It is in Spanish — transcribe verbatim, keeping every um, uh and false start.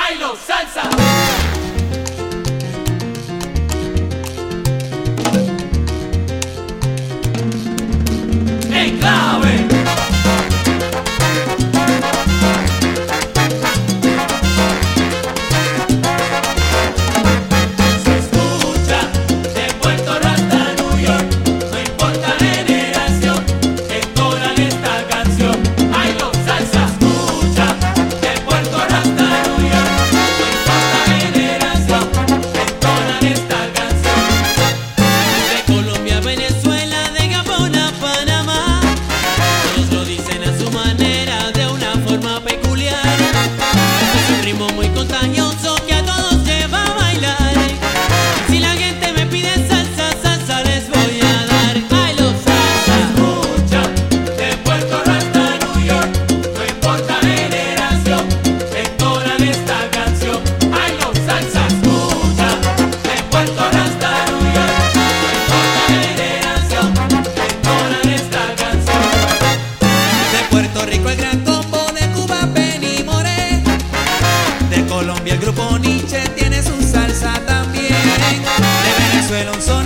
bailo salsa. En clave. Se escucha de Puerto Rico hasta New York, no importa generación, entonan esta canción. Bailo salsa. Se escucha de Puerto Rico hasta New York, no importa generación, entonan esta canción. De Colombia a Venezuela, de Gabón a Panamá, todos lo dicen a su manera, de una forma peculiar. Es un ritmo muy contagioso que a todos lleva a bailar. Si la gente me pide salsa, salsa les voy a dar. Bailo salsa. Escucha de Puerto Rico hasta New York, no importa generación, entonan esta canción. Bailo salsa. Escucha de Puerto Rico hasta New York, no importa generación, entonan esta canción. De Puerto Rico el Gran Combo, de Cuba Penny Moré, de Colombia el grupo Nietzsche tiene su salsa también, de Venezuela un son